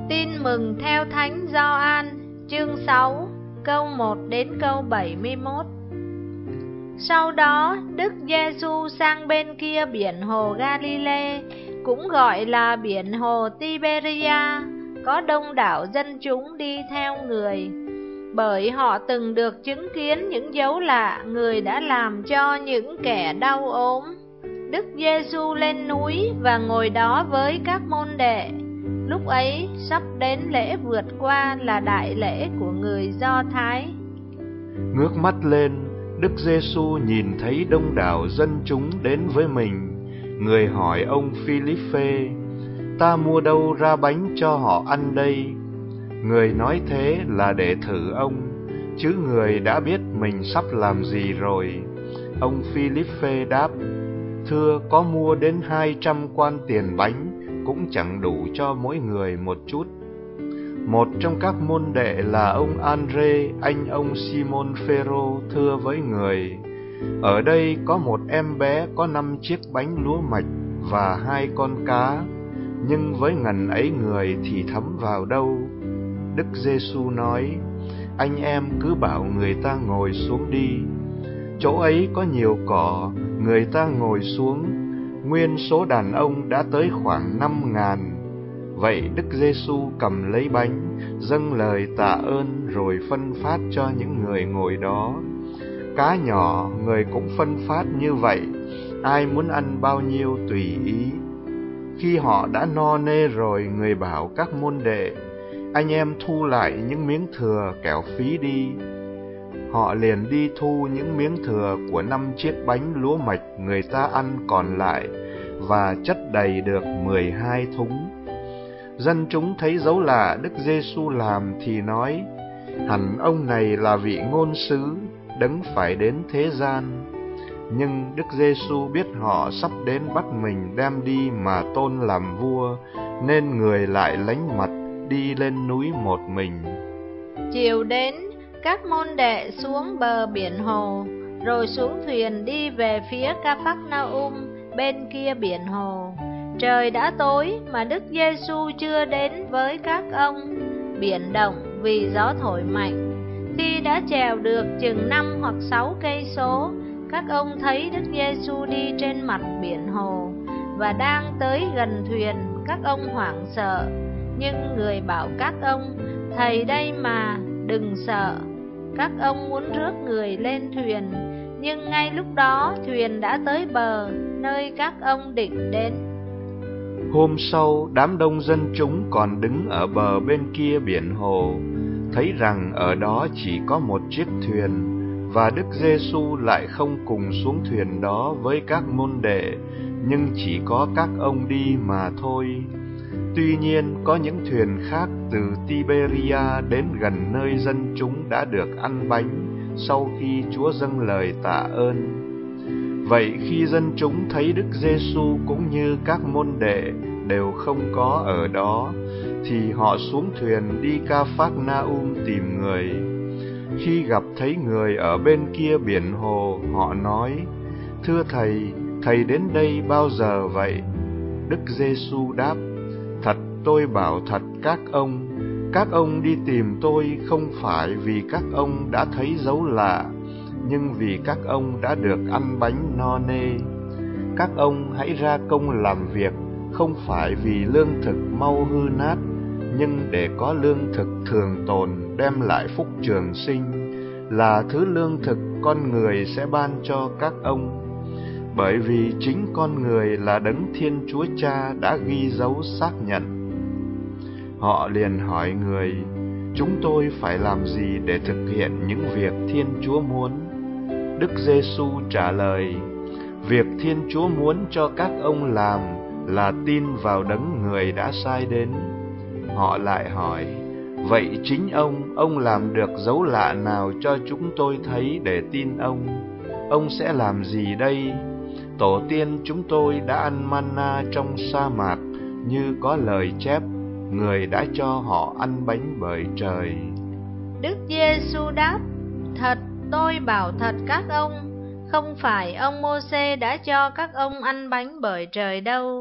Tin mừng theo Thánh Gioan, chương 6, câu 1 đến câu 71. Sau đó, Đức Giêsu sang bên kia biển hồ Galile, cũng gọi là biển hồ Tiberia, có đông đảo dân chúng đi theo người, bởi họ từng được chứng kiến những dấu lạ người đã làm cho những kẻ đau ốm. Đức Giêsu lên núi và ngồi đó với các môn đệ. Lúc ấy sắp đến lễ vượt qua là đại lễ của người Do Thái. Ngước mắt lên, Đức Giêsu nhìn thấy đông đảo dân chúng đến với mình. Người hỏi ông Phi-líp-phê: ta mua đâu ra bánh cho họ ăn đây? Người nói thế là để thử ông, chứ người đã biết mình sắp làm gì rồi. Ông Phi-líp-phê đáp: thưa, có mua đến 200 quan tiền bánh cũng chẳng đủ cho mỗi người một chút. Một trong các môn đệ là ông An-rê, anh ông Simon Phêrô, thưa với người: ở đây có một em bé có 5 chiếc bánh lúa mạch và 2 con cá, nhưng với ngần ấy người thì thấm vào đâu? Đức Giêsu nói: anh em cứ bảo người ta ngồi xuống đi. Chỗ ấy có nhiều cỏ, người ta ngồi xuống. Nguyên số đàn ông đã tới khoảng 5.000. Vậy Đức Giêsu cầm lấy bánh, dâng lời tạ ơn rồi phân phát cho những người ngồi đó. Cá nhỏ người cũng phân phát như vậy, ai muốn ăn bao nhiêu tùy ý. Khi họ đã no nê rồi, người bảo các môn đệ: anh em thu lại những miếng thừa kẻo phí đi. Họ liền đi thu những miếng thừa của 5 chiếc bánh lúa mạch người ta ăn còn lại, và chất đầy được 12 thúng. Dân chúng thấy dấu lạ Đức Giêsu làm thì nói: hẳn ông này là vị ngôn sứ, đấng phải đến thế gian. Nhưng Đức Giêsu biết họ sắp đến bắt mình đem đi mà tôn làm vua, nên người lại lánh mặt đi lên núi một mình. Chiều đến, các môn đệ xuống bờ biển hồ, rồi xuống thuyền đi về phía Ca-phác-na-um bên kia biển hồ. Trời đã tối mà Đức Giêsu chưa đến với các ông. Biển động vì gió thổi mạnh. Khi đã chèo được chừng 5 hoặc 6 cây số, các ông thấy Đức Giêsu đi trên mặt biển hồ và đang tới gần thuyền. Các ông hoảng sợ, nhưng người bảo các ông: thầy đây mà, đừng sợ. Các ông muốn rước người lên thuyền, nhưng ngay lúc đó thuyền đã tới bờ, nơi các ông định đến. Hôm sau, đám đông dân chúng còn đứng ở bờ bên kia biển hồ, thấy rằng ở đó chỉ có một chiếc thuyền, và Đức Giêsu lại không cùng xuống thuyền đó với các môn đệ, nhưng chỉ có các ông đi mà thôi. Tuy nhiên, có những thuyền khác từ Tiberia đến gần nơi dân chúng đã được ăn bánh sau khi Chúa dâng lời tạ ơn. Vậy khi dân chúng thấy Đức Giêsu cũng như các môn đệ đều không có ở đó, thì họ xuống thuyền đi Ca-phác-na-um tìm người. Khi gặp thấy người ở bên kia biển hồ, họ nói: thưa thầy, thầy đến đây bao giờ vậy? Đức Giêsu đáp: thật tôi bảo thật các ông đi tìm tôi không phải vì các ông đã thấy dấu lạ, nhưng vì các ông đã được ăn bánh no nê. Các ông hãy ra công làm việc, không phải vì lương thực mau hư nát, nhưng để có lương thực thường tồn đem lại phúc trường sinh, là thứ lương thực con người sẽ ban cho các ông. Bởi vì chính con người là đấng Thiên Chúa Cha đã ghi dấu xác nhận. Họ liền hỏi người: chúng tôi phải làm gì để thực hiện những việc Thiên Chúa muốn? Đức Giêsu trả lời: việc Thiên Chúa muốn cho các ông làm là tin vào đấng người đã sai đến. Họ lại hỏi: vậy chính ông làm được dấu lạ nào cho chúng tôi thấy để tin ông? Ông sẽ làm gì đây? Tổ tiên chúng tôi đã ăn manna trong sa mạc, như có lời chép: người đã cho họ ăn bánh bởi trời. Đức Giêsu đáp: thật tôi bảo thật các ông, không phải ông Mô-sê đã cho các ông ăn bánh bởi trời đâu,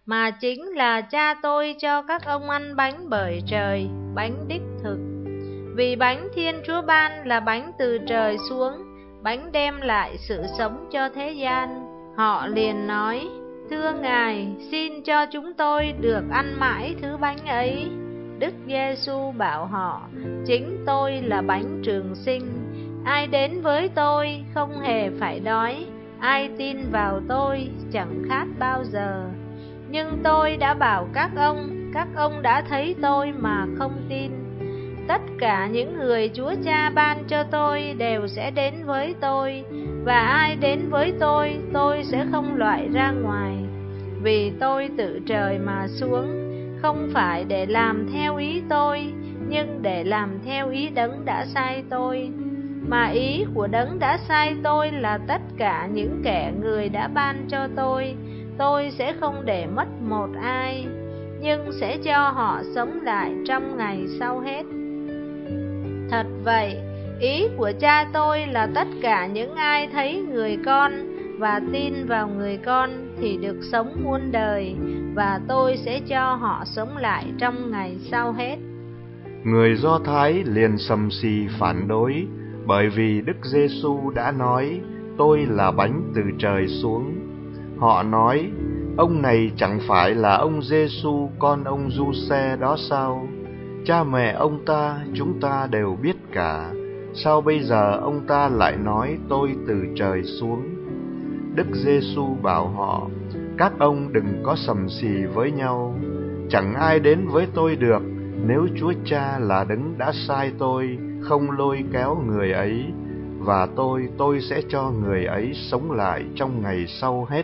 mà chính là Cha tôi cho các ông ăn bánh bởi trời, bánh đích thực. Vì bánh Thiên Chúa ban là bánh từ trời xuống, bánh đem lại sự sống cho thế gian. Họ liền nói: Thưa Ngài, xin cho chúng tôi được ăn mãi thứ bánh ấy. Đức Giêsu bảo họ: Chính tôi là bánh trường sinh. Ai đến với tôi không hề phải đói, ai tin vào tôi chẳng khát bao giờ. Nhưng tôi đã bảo các ông đã thấy tôi mà không tin. Tất cả những người Chúa Cha ban cho tôi đều sẽ đến với tôi, và ai đến với tôi sẽ không loại ra ngoài. Vì tôi từ trời mà xuống, không phải để làm theo ý tôi, nhưng để làm theo ý Đấng đã sai tôi. Mà ý của Đấng đã sai tôi là tất cả những kẻ Người đã ban cho tôi sẽ không để mất một ai, nhưng sẽ cho họ sống lại trong ngày sau hết. Thật vậy, ý của Cha tôi là tất cả những ai thấy Người Con và tin vào Người Con thì được sống muôn đời, và tôi sẽ cho họ sống lại trong ngày sau hết. Người Do Thái liền sầm xì phản đối, bởi vì Đức Giêsu đã nói: Tôi là bánh từ trời xuống. Họ nói: Ông này chẳng phải là ông Giêsu con ông Giuse đó sao? Cha mẹ ông ta chúng ta đều biết cả. Sao bây giờ ông ta lại nói tôi từ trời xuống? Đức Giêsu bảo họ: Các ông đừng có sầm xì với nhau. Chẳng ai đến với tôi được nếu Chúa Cha là Đấng đã sai tôi không lôi kéo người ấy, và tôi sẽ cho người ấy sống lại trong ngày sau hết.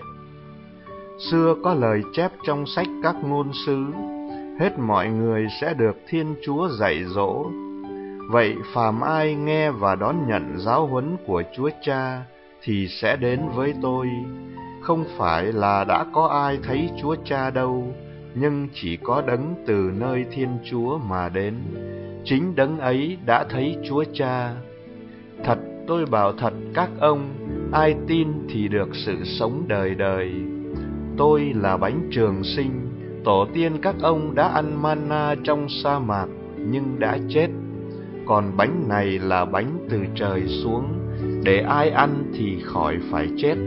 Xưa có lời chép trong sách các ngôn sứ: Hết mọi người sẽ được Thiên Chúa dạy dỗ. Vậy phàm ai nghe và đón nhận giáo huấn của Chúa Cha thì sẽ đến với tôi. Không phải là đã có ai thấy Chúa Cha đâu, nhưng chỉ có Đấng từ nơi Thiên Chúa mà đến. Chính Đấng ấy đã thấy Chúa Cha. Thật, tôi bảo thật các ông, ai tin thì được sự sống đời đời. Tôi là bánh trường sinh. Tổ tiên các ông đã ăn manna trong sa mạc nhưng đã chết. Còn bánh này là bánh từ trời xuống, để ai ăn thì khỏi phải chết.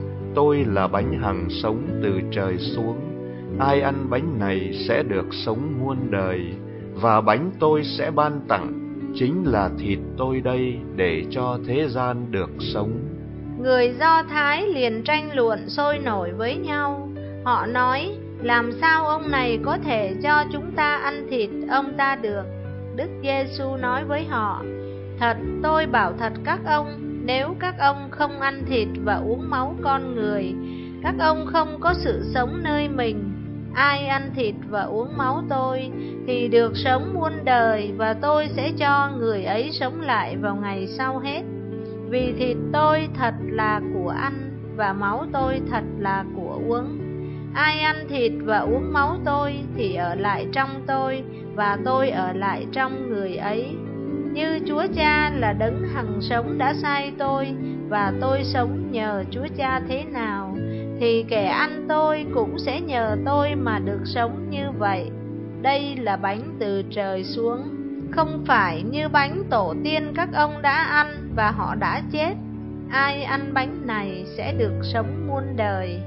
Tôi là bánh hằng sống từ trời xuống. Ai ăn bánh này sẽ được sống muôn đời, và bánh tôi sẽ ban tặng chính là thịt tôi đây, để cho thế gian được sống. Người Do Thái liền tranh luận sôi nổi với nhau. Họ nói: Làm sao ông này có thể cho chúng ta ăn thịt ông ta được? Đức Giêsu nói với họ: Thật, tôi bảo thật các ông, nếu các ông không ăn thịt và uống máu con người, các ông không có sự sống nơi mình. Ai ăn thịt và uống máu tôi thì được sống muôn đời, và tôi sẽ cho người ấy sống lại vào ngày sau hết. Vì thịt tôi thật là của ăn, và máu tôi thật là của uống. Ai ăn thịt và uống máu tôi thì ở lại trong tôi, và tôi ở lại trong người ấy. Như Chúa Cha là Đấng hằng sống đã sai tôi, và tôi sống nhờ Chúa Cha thế nào, thì kẻ ăn tôi cũng sẽ nhờ tôi mà được sống như vậy. Đây là bánh từ trời xuống, không phải như bánh tổ tiên các ông đã ăn và họ đã chết. Ai ăn bánh này sẽ được sống muôn đời.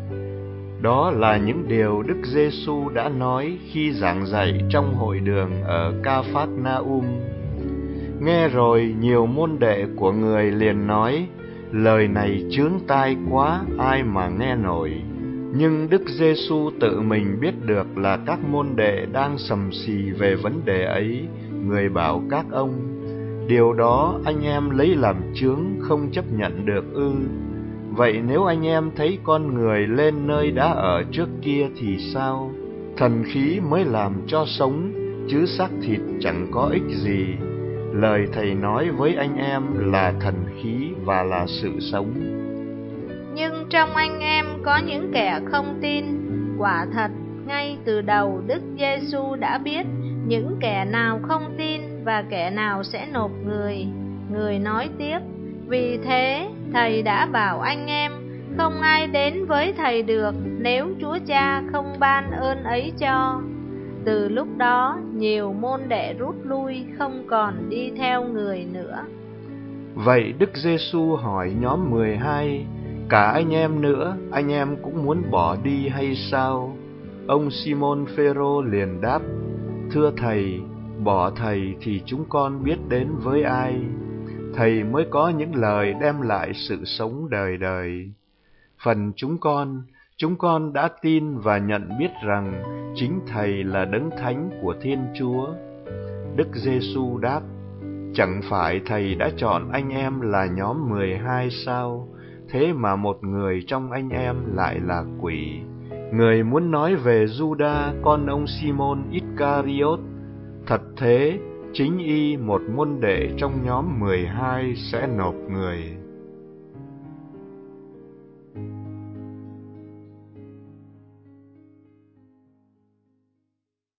Đó là những điều Đức Giêsu đã nói khi giảng dạy trong hội đường ở Ca-phác-na-um. Nghe rồi, nhiều môn đệ của người liền nói: Lời này chướng tai quá, ai mà nghe nổi. Nhưng Đức Giêsu tự mình biết được là các môn đệ đang sầm xì về vấn đề ấy. Người bảo các ông: Điều đó anh em lấy làm chướng, không chấp nhận được ư? Vậy nếu anh em thấy con người lên nơi đã ở trước kia thì sao? Thần khí mới làm cho sống, chứ xác thịt chẳng có ích gì. Lời Thầy nói với anh em là thần khí và là sự sống. Nhưng trong anh em có những kẻ không tin. Quả thật, ngay từ đầu Đức Giêsu đã biết những kẻ nào không tin và kẻ nào sẽ nộp người. Người nói tiếp: Vì thế, Thầy đã bảo anh em, không ai đến với Thầy được nếu Chúa Cha không ban ơn ấy cho. Từ lúc đó, nhiều môn đệ rút lui, không còn đi theo người nữa. Vậy Đức Giêsu hỏi nhóm 12, cả anh em nữa, anh em cũng muốn bỏ đi hay sao? Ông Simon Phêrô liền đáp, thưa Thầy, bỏ Thầy thì chúng con biết đến với ai? Thầy mới có những lời đem lại sự sống đời đời. Phần chúng con đã tin và nhận biết rằng chính Thầy là Đấng Thánh của Thiên Chúa. Đức Giêsu đáp, chẳng phải Thầy đã chọn anh em là nhóm 12 sao? Thế mà một người trong anh em lại là quỷ. Người muốn nói về Giuđa con ông Simon Iscariot. Thật thế, chính y một môn đệ trong nhóm 12 sẽ nộp người.